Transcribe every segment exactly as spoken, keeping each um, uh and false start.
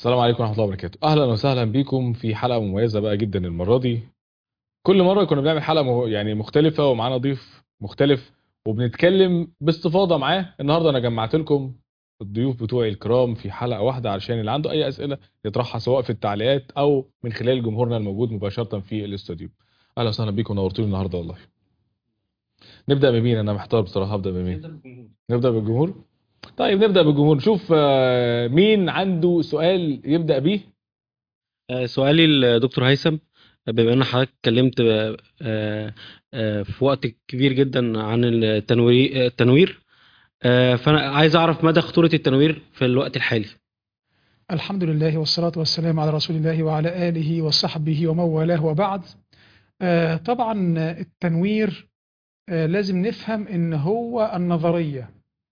السلام عليكم ورحمة الله وبركاته. أهلا وسهلا بكم في حلقة مميزة بقى جدا المرة دي. كل مرة كنا بنعمل حلقة مه- يعني مختلفة ومعانا ضيف مختلف وبنتكلم باستفاضة معاه. النهاردة أنا جمعت لكم الضيوف بتوعي الكرام في حلقة واحدة علشان اللي عنده أي أسئلة يطرحها سواء في التعليقات أو من خلال جمهورنا الموجود مباشرة في الاستوديو. أهلا وسهلا بكم، نورتوني النهاردة والله. نبدأ بمين؟ أنا محتار بصراحة، أبدأ بمين؟ نبدأ بالجمهور. نبدأ بالجمهور؟ طيب نبدأ بالجمهور، نشوف آه، مين عنده سؤال يبدأ بيه. آه، سؤالي لدكتور هيثم. بما ان حضرتك اتكلمت آه، آه، في وقت كبير جدا عن التنوير التنوير آه، فانا عايز اعرف مدى خطورة التنوير في الوقت الحالي. الحمد لله والصلاة والسلام على رسول الله وعلى آله وصحبه ومن والاه وبعد. آه طبعا التنوير آه لازم نفهم إن هو النظرية،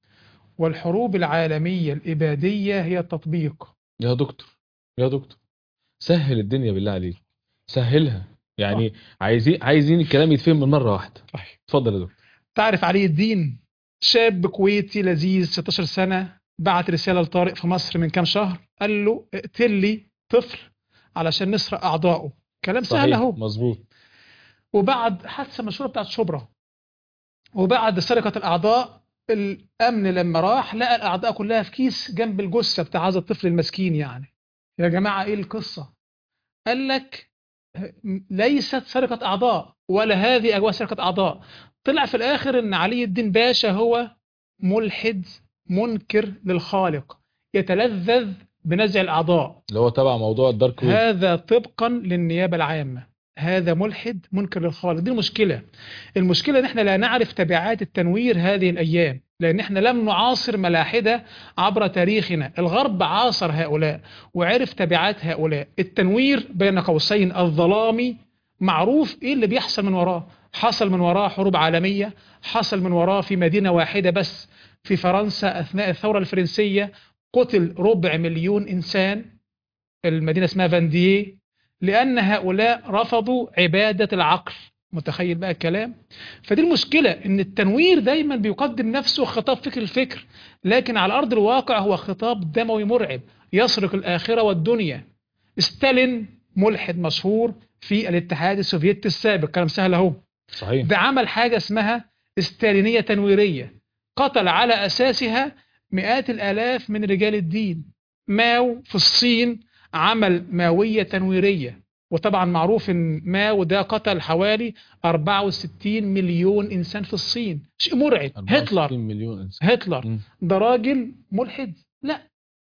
والحروب العالمية الإبادية هي التطبيق. يا دكتور، يا دكتور، سهل الدنيا بالله عليك، سهلها. صح يعني عايزين عايزين الكلام يتفهم من مرة واحدة. صح. اتفضل يا دكتور. تعرف علي الدين؟ شاب كويتي لذيذ ستاشر سنة، بعت رسالة لطارق في مصر من كام شهر، قال له اقتل لي طفل علشان نسرق أعضائه. كلام سهل صحيح، أهو. مظبوط. وبعد حادثة مشهورة بتاعت شبرا، وبعد سرقة الأعضاء، الأمن لما راح لقى الأعضاء كلها في كيس جنب الجثة بتاع هذا الطفل المسكين. يعني يا جماعة إيه القصة؟ قال لك ليست سرقة أعضاء، ولا هذه أجواء سرقة أعضاء. طلع في الآخر إن علي الدين باشا هو ملحد منكر للخالق، يتلذذ بنزع الأعضاء. اللي هو تبع موضوع الدارك ويب. هذا طبقا للنيابة العامة، هذا ملحد منكر للخالق. دي المشكلة. المشكلة ان احنا لا نعرف تبعات التنوير هذه الايام، لان احنا لم نعاصر ملاحدة عبر تاريخنا. الغرب عاصر هؤلاء وعرف تبعات هؤلاء. التنوير بين قوسين الظلامي معروف ايه اللي بيحصل من وراه. حصل من وراه حروب عالمية، حصل من وراه في مدينة واحدة بس في فرنسا اثناء الثورة الفرنسية قتل ربع مليون انسان. المدينة اسمها فاندييه، لأن هؤلاء رفضوا عبادة العقل. متخيل بقى الكلام؟ فدي المشكلة، ان التنوير دايما بيقدم نفسه خطاب فكر الفكر، لكن على أرض الواقع هو خطاب دموي مرعب يسرق الآخرة والدنيا. ستالين ملحد مشهور في الاتحاد السوفيتي السابق، كلام سهل اهو. صحيح. ده عمل حاجة اسمها ستالينية تنويرية، قتل على أساسها مئات الآلاف من رجال الدين. ماو في الصين عمل ماوية تنويرية، وطبعا معروف ان ماو ده قتل حوالي أربعة وستين مليون إنسان في الصين. شيء مرعب. هتلر، أربعة وستين مليون إنسان. هتلر مم. ده راجل ملحد؟ لا.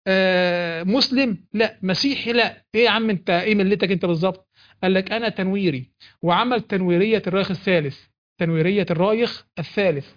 آه مسلم؟ لا. مسيحي؟ لا. ايه يا عم انت، ايه ملتك انت بالظبط؟ قال لك انا تنويري، وعمل تنويرية الرايخ الثالث، تنويرية الرايخ الثالث.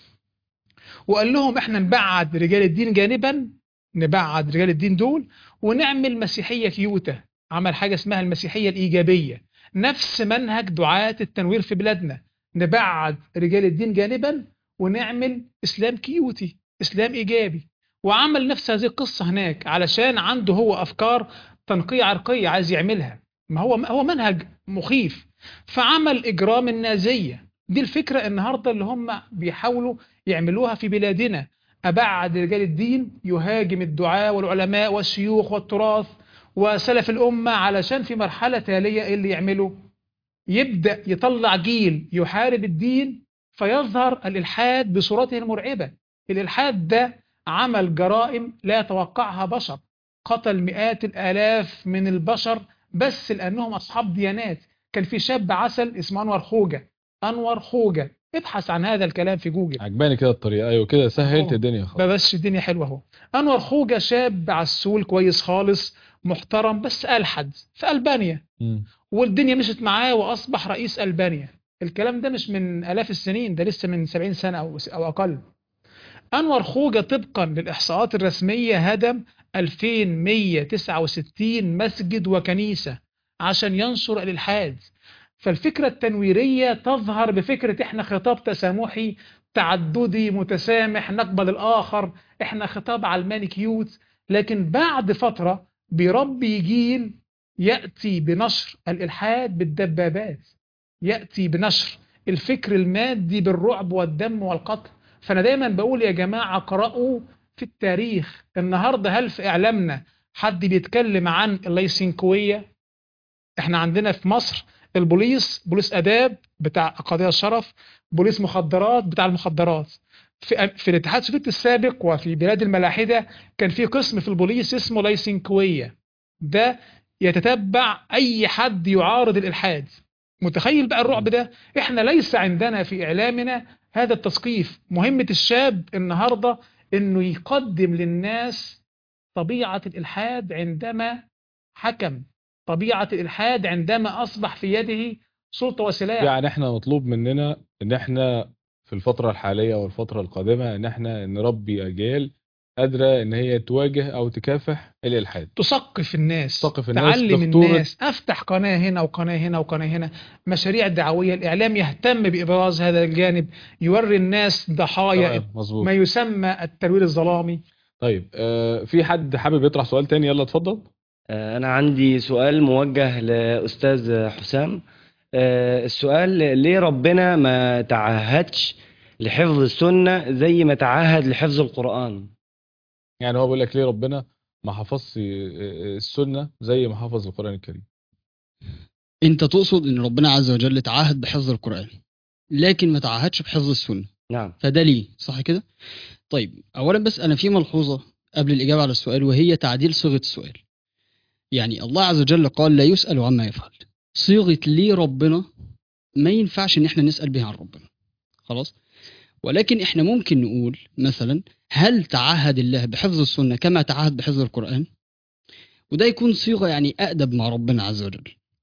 وقال لهم احنا نبعد رجال الدين جانبا، نبعد رجال الدين دول ونعمل مسيحية كيوتة. عمل حاجة اسمها المسيحية الإيجابية، نفس منهج دعاة التنوير في بلادنا. نبعد رجال الدين جانبا ونعمل إسلام كيوتي، إسلام إيجابي. وعمل نفس هذه القصة هناك علشان عنده هو أفكار تنقية عرقية عايز يعملها. ما هو هو منهج مخيف. فعمل إجرام النازية. دي الفكرة النهاردة اللي هم بيحاولوا يعملوها في بلادنا. أبعد رجال الدين يهاجم الدعاة والعلماء والشيوخ والتراث وسلف الأمة، علشان في مرحلة تالية إيه اللي يعمله؟ يبدأ يطلع جيل يحارب الدين، فيظهر الإلحاد بصورته المرعبة. الإلحاد ده عمل جرائم لا يتوقعها بشر، قتل مئات الآلاف من البشر بس لأنهم أصحاب ديانات. كان في شاب عسل اسمه أنور خوجة. أنور خوجة، ابحث عن هذا الكلام في جوجل. عجباني كده الطريقة، أيوة كده سهلت اهو الدنيا خالص. بس الدنيا حلوه اهو. انور خوجة شاب عسول كويس خالص محترم، بس ألحد في ألبانيا، مم. والدنيا مشت معاه وأصبح رئيس ألبانيا. الكلام ده مش من آلاف السنين، ده لسه من سبعين سنة أو أو أقل. أنور خوجة طبقا للإحصاءات الرسمية هدم ألفين ومئة وتسعة وستين مسجد وكنيسة عشان ينشر الإلحاد. فالفكرة التنويرية تظهر بفكرة احنا خطاب تسامحي تعددي متسامح، نقبل الآخر، احنا خطاب علماني كيوت. لكن بعد فترة بيربي جيل يأتي بنشر الإلحاد بالدبابات، يأتي بنشر الفكر المادي بالرعب والدم والقتل. فأنا دايما بقول يا جماعة اقرأوا في التاريخ. النهاردة هل في إعلامنا حد بيتكلم عن الليسنكوية؟ احنا عندنا في مصر البوليس، بوليس اداب بتاع قضايا الشرف، بوليس مخدرات بتاع المخدرات. في, في الاتحاد السوفيتي السابق وفي بلاد الملاحدة كان في قسم في البوليس اسمه ليسنكوية، ده يتتبع اي حد يعارض الالحاد. متخيل بقى الرعب ده؟ احنا ليس عندنا في اعلامنا هذا التثقيف. مهمة الشاب النهاردة انه يقدم للناس طبيعة الالحاد عندما حكم، طبيعة الإلحاد عندما أصبح في يده سلطة وسلاح. يعني احنا مطلوب مننا ان احنا في الفترة الحالية والفترة القادمة ان احنا نربي اجيال قادرة ان هي تواجه او تكافح الالحاد، تثقف الناس، تثقف الناس تعلم بخطورة. الناس، أفتح قناة هنا وقناة هنا وقناة هنا، مشاريع دعوية، الإعلام يهتم بإبراز هذا الجانب، يوري الناس ضحايا تمام مظبوط. ما يسمى التنوير الظلامي. طيب آه في حد حابب يطرح سؤال تاني؟ يلا اتفضل. آه، أنا عندي سؤال موجه لأستاذ حسام. آه، السؤال: ليه ربنا ما تعهدش لحفظ السنة زي ما تعهد لحفظ القرآن؟ يعني هو بيقول لك ليه ربنا ما حفظش السنة زي ما حفظ القرآن الكريم؟ انت تقصد ان ربنا عز وجل تعهد بحفظ القرآن لكن ما تعهدش بحفظ السنة، نعم. فده ليه؟ صح كده؟ طيب اولا بس انا في ملحوظة قبل الاجابة على السؤال، وهي تعديل صيغة السؤال. يعني الله عز وجل قال لا يسأل عما يفعل. صيغة ليه ربنا ما ينفعش ان احنا نسأل بها عن ربنا، خلاص. ولكن احنا ممكن نقول مثلا هل تعهد الله بحفظ السنة كما تعهد بحفظ القرآن؟ وده يكون صيغة يعني أأدب مع ربنا عز وجل.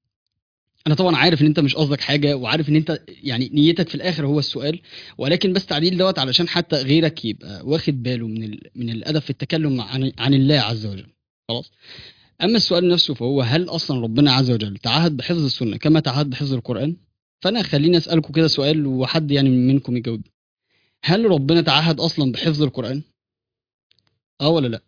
انا طبعا عارف ان انت مش قصدك حاجه، وعارف ان انت يعني نيتك في الاخر هو السؤال، ولكن بس تعديل دوت علشان حتى غيرك يبقى واخد باله من ال... من الادب في التكلم عن عن الله عز وجل، خلاص. اما السؤال نفسه فهو هل اصلا ربنا عز وجل تعهد بحفظ السنه كما تعهد بحفظ القران؟ فانا خليني اسالكم كده سؤال وحد يعني منكم يجاوب. هل ربنا تعهد اصلا بحفظ القران؟ اه ولا لا؟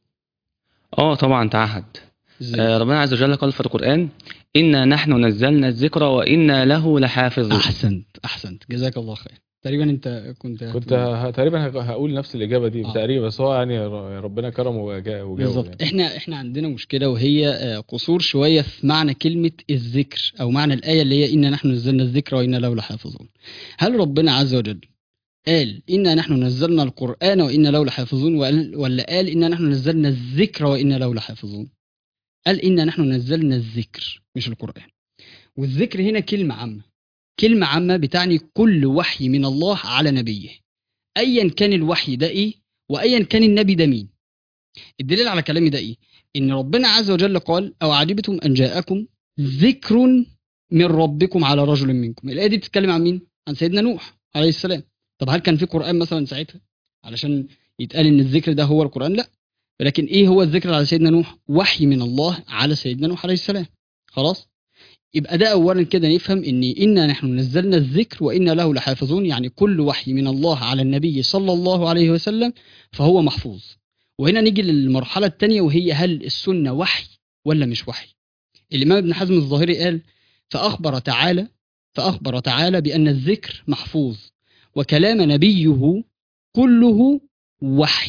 اه طبعا تعهد. ازاي؟ آه ربنا عز وجل قال في القرآن: إنا نحن نزلنا الذكر وإنا له لحافظون. احسنت احسنت جزاك الله خير. تقريبا انت كنت كنت ه- تقريبا ه- هقول نفس الإجابة دي آه. تقريبا، بس هو يعني ر- ربنا كرمه وجا- وجاوب بالظبط. يعني. احنا احنا عندنا مشكله، وهي آه، قصور شويه في معنى كلمه الذكر او معنى الايه اللي هي انا نحن نزلنا الذكر وانا له لحافظون. هل ربنا عز وجل قال انا نحن نزلنا القران وانا له لحافظون، وقال ولا قال انا نحن نزلنا الذكر وانا له لحافظون؟ قال انا نحن نزلنا الذكر مش القران. والذكر هنا كلمه عامه، كلمه عامه بتعني كل وحي من الله على نبيه، ايا كان الوحي ده ايه وايا كان النبي ده مين. الدليل على كلامي ده ايه؟ ان ربنا عز وجل قال او عجبتم ان جاءكم ذكر من ربكم على رجل منكم. الايه دي بتتكلم عن مين؟ عن سيدنا نوح عليه السلام. طب هل كان في قران مثلا ساعتها علشان يتقال ان الذكر ده هو القران؟ لا. لكن ايه هو الذكر على سيدنا نوح؟ وحي من الله على سيدنا نوح عليه السلام، خلاص. يبقى ده اولا كده نفهم ان انا نحن نزلنا الذكر وانا له لحافظون، يعني كل وحي من الله على النبي صلى الله عليه وسلم فهو محفوظ. وهنا نيجي للمرحله الثانيه، وهي هل السنه وحي ولا مش وحي؟ الامام ابن حزم الظاهري قال فاخبر تعالى فاخبر تعالى بان الذكر محفوظ وكلام نبيه كله وحي.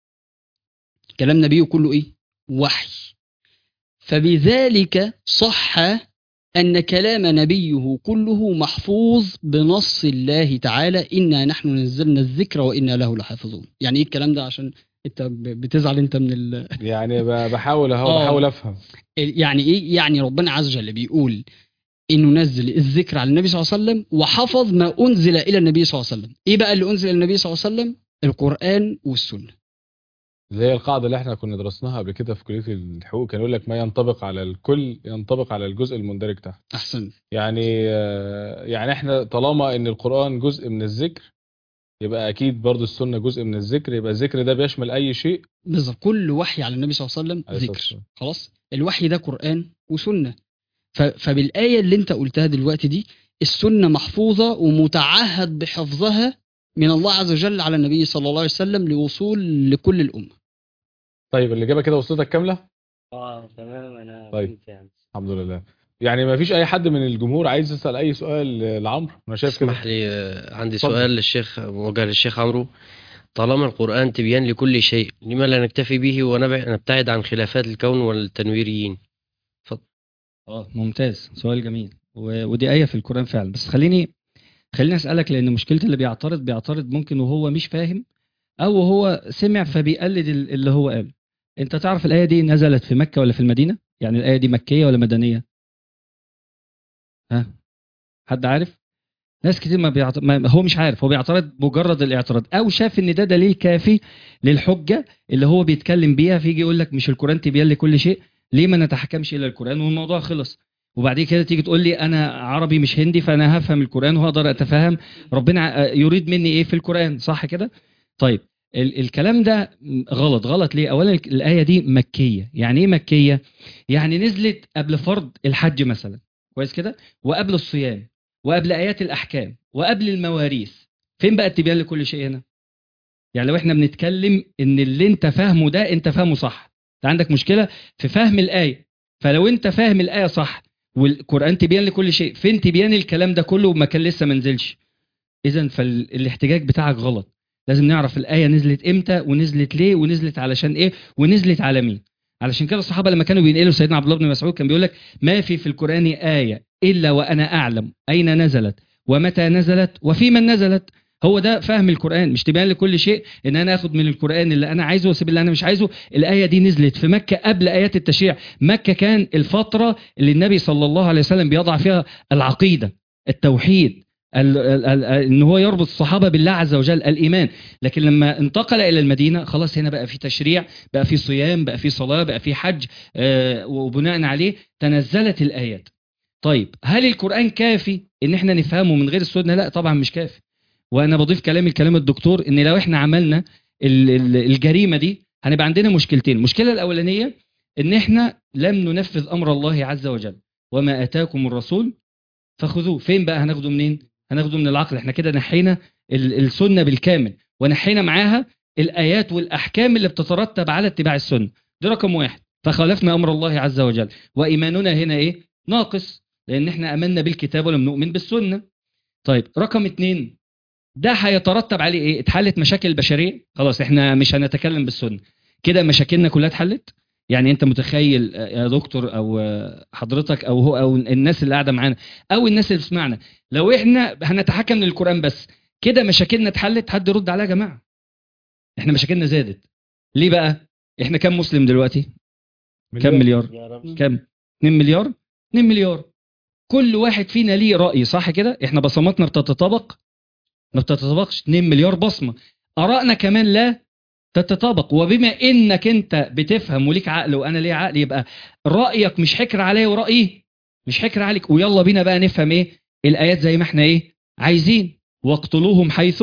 كلام نبيه كله ايه؟ وحي. فبذلك صح أن كلام نبيه كله محفوظ بنص الله تعالى إنا نحن نزلنا الذكر وإنا له لحافظون. يعني إيه الكلام ده؟ عشان أنت ب- بتزعل أنت من ال... يعني ب- بحاول اهو آه. بحاول افهم. يعني إيه؟ يعني ربنا عز وجل بيقول إنه نزل الذكر على النبي صلى الله عليه وسلم وحفظ ما أنزل إلى النبي صلى الله عليه وسلم. إيه بقى اللي أنزل إلى النبي صلى الله عليه وسلم؟ القرآن والسنة. زي القاعدة اللي احنا كنا درسناها قبل كده في كلية الحقوق، كان يقول لك ما ينطبق على الكل ينطبق على الجزء المندرج تحت. أحسن. يعني آه، يعني احنا طالما ان القرآن جزء من الذكر يبقى اكيد برضو السنة جزء من الذكر، يبقى الذكر ده بيشمل اي شيء. بالظبط. كل وحي على النبي صلى الله عليه وسلم عليه الصلاة ذكر، والسلام. خلاص. الوحي ده قرآن وسنة. ف- فبالآية اللي انت قلتها دلوقتي دي السنة محفوظة ومتعهد بحفظها من الله عز وجل على النبي صلى الله عليه وسلم لوصول لكل الأمة. طيب الإجابة كده وصلتك كاملة؟ اه تمام. انا طيب. فهمت يعني. الحمد لله. يعني ما فيش اي حد من الجمهور عايز يسأل اي سؤال لعمرو؟ انا شايف كده. اسمح لي، آه، عندي اتفضل. سؤال للشيخ موجه للشيخ عمرو. طالما القرآن تبيان لكل شيء لما لا نكتفي به ونبتعد عن خلافات الكون والتنويريين؟ اه ممتاز، سؤال جميل، و... ودي آية في القرآن فعلا. بس خليني خليني أسألك، لأن مشكلة اللي بيعترض بيعترض ممكن وهو مش فاهم، أو هو سمع فبيقلد ال- اللي هو قاله. أنت تعرف الآية دي نزلت في مكة ولا في المدينة؟ يعني الآية دي مكية ولا مدنية؟ ها، حد عارف؟ ناس كتير ما, بيعت... ما هو مش عارف، هو بيعترض مجرد الاعتراض، او شاف ان ده دليل كافي للحجه اللي هو بيتكلم بيها، فيجي يقول لك مش القران تبيان لكل شيء، ليه ما نتحكمش الى القران والموضوع خلص؟ وبعد كده تيجي تقول لي انا عربي مش هندي، فانا هفهم القران وهقدر اتفهم ربنا ع- يريد مني ايه في القران، صح كده؟ طيب ال الكلام ده غلط. غلط ليه؟ اولا الايه دي مكيه. يعني ايه مكيه؟ يعني نزلت قبل فرض الحج مثلا، كويس كده، وقبل الصيام، وقبل ايات الاحكام، وقبل المواريث. فين بقى التبيان لكل شيء هنا؟ يعني لو احنا بنتكلم ان اللي انت فاهمه ده انت فاهمه صح، انت عندك مشكله في فهم الايه، فلو انت فاهم الايه صح والقران تبيان لكل شيء، فين تبيان الكلام ده كله وما كان لسه ما نزلش؟ اذا فالاحتجاج بتاعك غلط. لازم نعرف الايه نزلت امتى، ونزلت ليه، ونزلت علشان ايه، ونزلت على مين. علشان كده الصحابه لما كانوا بينقلوا سيدنا عبد الله بن مسعود كان بيقول لك ما في في القران ايه الا وانا اعلم اين نزلت ومتى نزلت وفي من نزلت. هو ده فهم القران، مش تبان لكل شيء ان انا اخد من القران اللي انا عايزه واسيب اللي انا مش عايزه. الايه دي نزلت في مكه قبل ايات التشريع. مكه كان الفتره اللي النبي صلى الله عليه وسلم بيضع فيها العقيده، التوحيد، ال- ال- ال- ان هو يربط الصحابه بالله عز وجل، الايمان. لكن لما انتقل الى المدينه خلاص هنا بقى في تشريع، بقى في صيام، بقى في صلاه، بقى في حج، آه، وبناء عليه تنزلت الايات. طيب هل القران كافي ان احنا نفهمه من غير السنه؟ لا طبعا مش كافي. وانا بضيف كلامي لكلام الدكتور، ان لو احنا عملنا ال- ال- الجريمه دي هنبقى عندنا مشكلتين. المشكله الاولانيه ان احنا لم ننفذ امر الله عز وجل، وما اتاكم الرسول فخذوه. فين بقى هناخده منين؟ هناخده من العقل. احنا كده نحينا ال- السنه بالكامل، ونحينا معاها الايات والاحكام اللي بتترتب على اتباع السنه. دي رقم واحد، فخالفنا امر الله عز وجل، وايماننا هنا ايه؟ ناقص، لان احنا امنا بالكتاب ولم نؤمن بالسنه. طيب رقم اتنين، ده هيترتب عليه ايه؟ اتحلت مشاكل البشريه، خلاص احنا مش هنتكلم بالسنه، كده مشاكلنا كلها اتحلت. يعني انت متخيل آه، يا دكتور، او آه، حضرتك، او هو، او الناس اللي قاعده معانا، او الناس اللي بتسمعنا، لو احنا هنتحكم للقران بس كده مشاكلنا اتحلت؟ حد يرد عليا يا جماعه؟ احنا مشاكلنا زادت. ليه بقى؟ احنا كام مسلم دلوقتي؟ كام مليار؟ كام؟ اتنين مليار. اتنين مليار، كل واحد فينا ليه رأي، صح كده؟ احنا بصماتنا بتتطابق؟ ما بتتطابقش. اتنين مليار بصمة. آرائنا كمان لا تتطابق. وبما انك انت بتفهم وليك عقل وانا ليه عقل، يبقى رأيك مش حكر عليا ورأيي مش حكر عليك. ويلا بينا بقى نفهم ايه الآيات زي ما احنا ايه عايزين. واقتلوهم حيث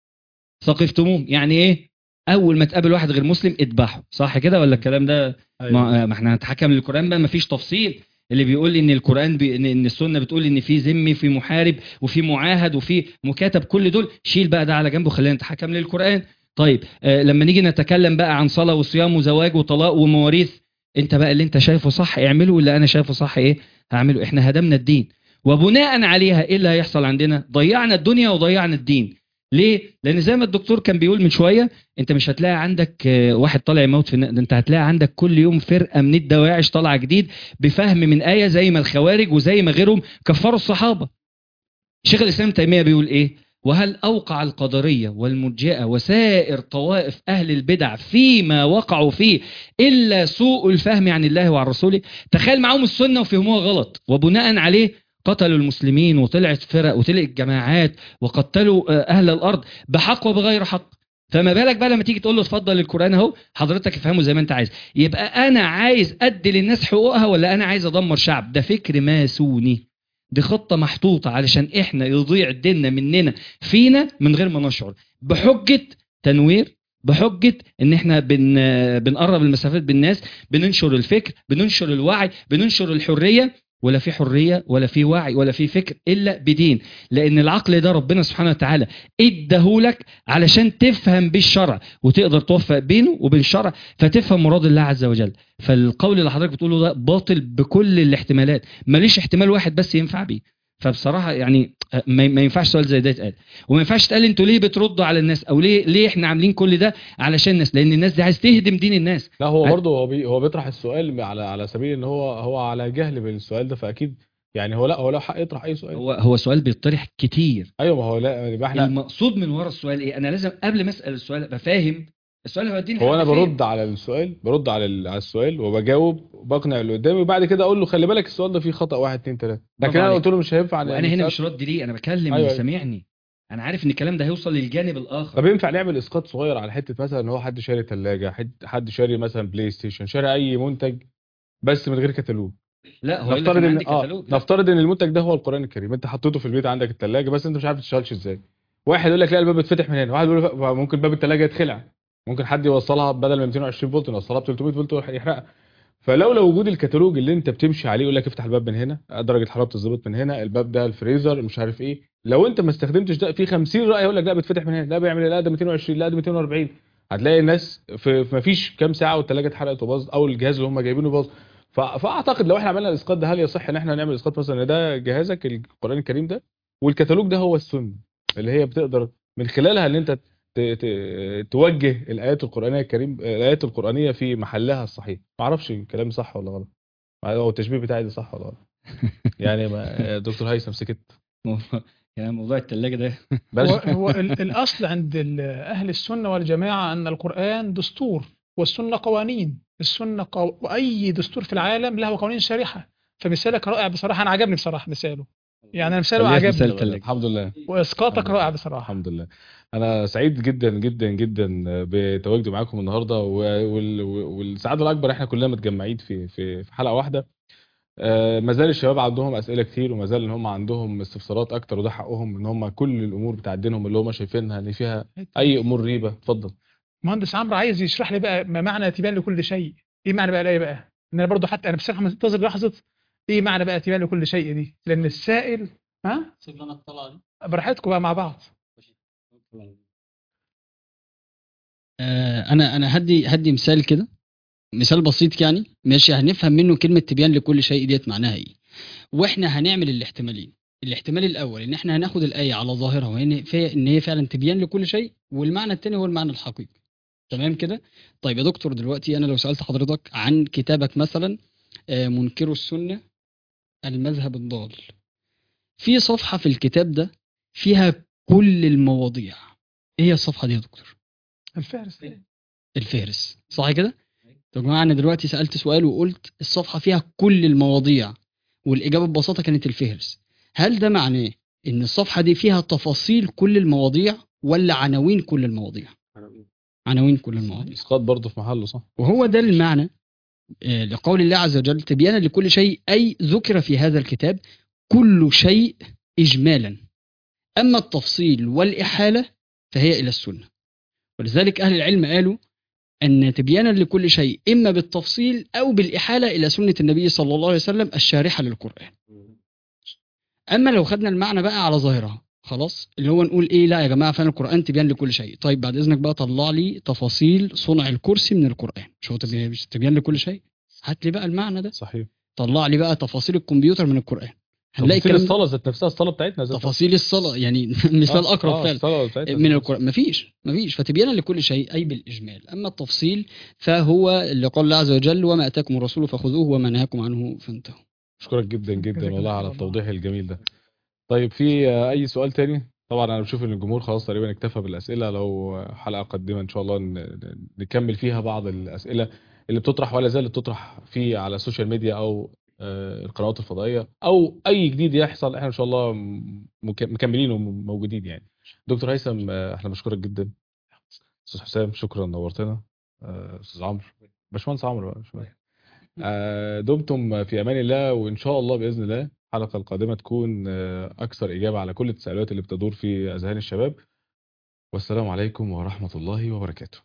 ثقفتموهم. يعني ايه؟ اول ما تقابل واحد غير مسلم اذبحه، صح كده ولا الكلام ده؟ ما, ما احنا هنتحكم للقرآن بقى، ما فيش تفصيل. اللي بيقول ان القرآن بي... ان إن السنة بتقول ان في ذمي، في محارب، وفي معاهد، وفي مكاتب، كل دول شيل بقى ده على جنب وخلينا نتحكم للقرآن. طيب آه لما نيجي نتكلم بقى عن صلاة وصيام وزواج وطلاق ومواريث، انت بقى اللي انت شايفه صح اعمله، واللي انا شايفه صح ايه هعمله. احنا هدمنا الدين، وبناء عليها ايه اللي هيحصل عندنا؟ ضيعنا الدنيا وضيعنا الدين. ليه؟ لان زي ما الدكتور كان بيقول من شويه، انت مش هتلاقي عندك آه، واحد طالع يموت في النقد، انت هتلاقي عندك كل يوم فرقه من الدواعش طالعه جديد بفهم من ايه، زي ما الخوارج وزي ما غيرهم كفروا الصحابه. شيخ الاسلام تيميه بيقول ايه؟ وهل اوقع القدريه والمرجئه وسائر طوائف اهل البدع فيما وقعوا فيه الا سوء الفهم عن الله وعن رسوله؟ تخيل معاهم السنه وفهموها غلط، وبناء عليه قتلوا المسلمين، وطلعت فرق، وطلعت جماعات، وقتلوا آه، اهل الارض بحق وبغير حق. فما بالك بقى لما تيجي تقول له اتفضل القران اهو حضرتك افهمه زي ما انت عايز. يبقى انا عايز ادي للناس حقوقها ولا انا عايز ادمر شعب؟ ده فكر ماسوني، دي خطه محطوطه علشان احنا يضيع ديننا مننا فينا من غير ما نشعر، بحجه تنوير، بحجه ان احنا بن بنقرب المسافات بالناس، بننشر الفكر، بننشر الوعي، بننشر الحريه. ولا في حريه ولا في وعي ولا في فكر الا بدين. لان العقل ده ربنا سبحانه وتعالى اداهولك علشان تفهم بالشرع، وتقدر توفق بينه وبين الشرع، فتفهم مراد الله عز وجل. فالقول اللي حضرتك بتقوله ده باطل بكل الاحتمالات، ماليش احتمال واحد بس ينفع بيه. فبصراحه يعني آه، ما ما ينفعش سؤال زي ده يتقال، وما ينفعش تقال انتوا ليه بتردوا على الناس، او ليه ليه احنا عاملين كل ده علشان الناس، لان الناس دي عايز تهدم دين الناس. لا هو عايز- برضه هو بي هو بيطرح السؤال على على سبيل ان هو هو على جهل بالسؤال ده، فاكيد يعني هو لا هو له حق يطرح اي سؤال. هو هو سؤال بيطرح كتير. ايوه ما هو لا يبقى احنا المقصود من ورا السؤال ايه؟ انا لازم قبل ما اسال السؤال ابقى فاهم السؤال هيوديني هو انا لحد فين. برد على السؤال برد على ال- على السؤال وبجاوب وبقنع اللي قدامي، وبعد كده اقول له خلي بالك السؤال ده فيه خطأ واحد اتنين تلاته، برافو لكن انا عليك. قلت له مش هينفع وانا هنا نسأل. مش رد ليه، انا بكلم أيوة اللي أيوة. سامعني. انا عارف ان الكلام ده هيوصل للجانب الاخر. طب ينفع نعمل اسقاط صغير على حته مثلا ان هو حد شاري ثلاجه، حد حد شاري مثلا بلاي ستيشن، شاري اي منتج بس من غير كتالوج. لا هو يقول لك نفترض انا ان عندي اه كتالوج. لا. نفترض ان المنتج ده هو القرآن الكريم، انت حطيته في البيت عندك الثلاجه بس انت مش عارف تشتغلش ازاي. واحد يقول لك لا الباب بيتفتح من هنا، واحد يقول لك ممكن باب الثلاجه يتخلع، ممكن حد يوصلها بدل من مئتين وعشرين فولت يوصلها ب ثلاثمئة فولت يحرقها. فلولا وجود الكتالوج اللي انت بتمشي عليه يقول لك افتح الباب من هنا، درجه الحراره بتظبط من هنا، الباب ده الفريزر مش عارف ايه، لو انت ما استخدمتش ده في خمسين راي يقول لك لا بيتفتح من هنا، لا بيعمل إيه؟ لا ده مئتين وعشرين، لا ده مئتين وأربعين. هتلاقي الناس في ما فيش كام ساعه والثلاجه اتحرقت وباظت او الجهاز اللي هم جايبينه باظ. ف- فاعتقد لو احنا عملنا الاسقاط ده، هل يصح ان احنا نعمل اسقاط مثلا ان ده جهازك القرآن الكريم ده والكتالوج ده هو السنه اللي هي بتقدر من خلالها ان انت ت- ت- توجه الايات القرآنيه الكريم الايات القرآنيه في محلها الصحيح. ما اعرفش الكلام صح ولا غلط، هو التشبيه بتاعي ده صح ولا غلط؟ يعني ما دكتور هيثم سكت يعني موضوع الثلاجه ده هو بلاش. هو ال- الأصل عند ال- أهل السنة والجماعة أن القرآن دستور والسنة قوانين. السنة قو... وأي دستور في العالم له قوانين شريحة. فمثالك رائع بصراحة، أنا عجبني بصراحة مثاله، يعني مثاله خليها في مثال عجبني، الثلاجه. الحمد لله. وإسقاطك الحمد رائع لله. بصراحة. الحمد لله. انا سعيد جدا جدا جدا بتواجدي معاكم النهارده، و- وال- والسعاده الاكبر احنا كلنا متجمعين في في في حلقه واحده. آه، ما زال الشباب عندهم اسئله كتير، وما زال ان هم عندهم استفسارات اكتر، وده حقهم ان هم كل الامور بتاعت دينهم اللي هم شايفينها ان فيها اي امور ريبه. اتفضل. مهندس عمرو عايز يشرح لي بقى ما معنى تبان لكل شيء. ايه معنى بقى الايه بقى؟ ان انا برضو حتى انا بصراحه منتظر لحظه ايه معنى بقى تبان لكل شيء دي، لان السائل ها سيب لنا الطلعه دي. براحتكم بقى مع بعض. آه انا انا هدي هدي مثال كده، مثال بسيط يعني ماشي، هنفهم منه كلمه تبيان لكل شيء ديت معناها ايه. واحنا هنعمل الاحتمالين. الاحتمال الاول ان احنا هناخد الايه على ظاهرها وان في ان هي فعلا تبيان لكل شيء، والمعنى الثاني هو المعنى الحقيقي. تمام كده. طيب يا دكتور دلوقتي انا لو سالت حضرتك عن كتابك مثلا آه، منكر السنه المذهب الضال، في صفحه في الكتاب ده فيها كل المواضيع. ايه هي الصفحه دي يا دكتور؟ الفهرس. الفهرس، صح كده؟ طب يا جماعه انا دلوقتي سالت سؤال وقلت الصفحه فيها كل المواضيع، والاجابه ببساطه كانت الفهرس. هل ده معناه ان الصفحه دي فيها تفاصيل كل المواضيع ولا عناوين كل المواضيع؟ عناوين كل المواضيع. اسقاط برضه في محله، صح. وهو ده المعنى آه، لقول الله عز وجل تبيانا لكل شيء، اي ذكر في هذا الكتاب كل شيء اجمالا، اما التفصيل والاحاله فهي الى السنه. ولذلك اهل العلم قالوا أن تبيانا لكل شيء إما بالتفصيل أو بالإحالة إلى سنة النبي صلى الله عليه وسلم الشارحة للقرآن. أما لو خدنا المعنى بقى على ظاهرها خلاص، اللي هو نقول إيه، لا يا جماعة فعلا القرآن تبيان لكل شيء. طيب بعد إذنك بقى طلع لي تفاصيل صنع الكرسي من القرآن، مش هو تبيان مش تبيان لكل شيء؟ هات لي بقى المعنى ده. صحيح. طلع لي بقى تفاصيل الكمبيوتر من القرآن، هنلاقي تفاصيل الكلام ده. الصلاه ذات نفسها، الصلاه بتاعتنا ذات تفاصيل الصلاة يعني مثال آه، أقرب آه، فعلا الصلاه بتاعتنا من ذات القرآن. مفيش مفيش فتبيانا لكل شيء أي بالإجمال. أما التفصيل فهو اللي قال الله عز وجل وما أتاكم الرسول فخذوه وما نهاكم عنه فانتهوا. اشكرك جدا جدا جزاك والله الله على خير والله. التوضيح الجميل ده. طيب في آه، اي سؤال تاني؟ طبعا انا بشوف ان الجمهور خلاص تقريبا اكتفى بالاسئله، لو حلقه قادمه ان شاء الله ن- ن- نكمل فيها بعض الاسئله اللي بتطرح ولا زالت تطرح في على السوشيال ميديا او آه، القنوات الفضائيه، او اي جديد يحصل احنا ان شاء الله مك- مكملين وموجودين يعني. دكتور هيثم آه، احنا بشكرك جدا. استاذ حسام شكرا، نورتنا. آه، استاذ عمرو، باشمهندس عمرو بقى شويه. آه، دمتم في امان الله، وان شاء الله باذن الله الحلقه القادمه تكون آه، اكثر اجابه على كل التساؤلات اللي بتدور في اذهان الشباب. والسلام عليكم ورحمه الله وبركاته.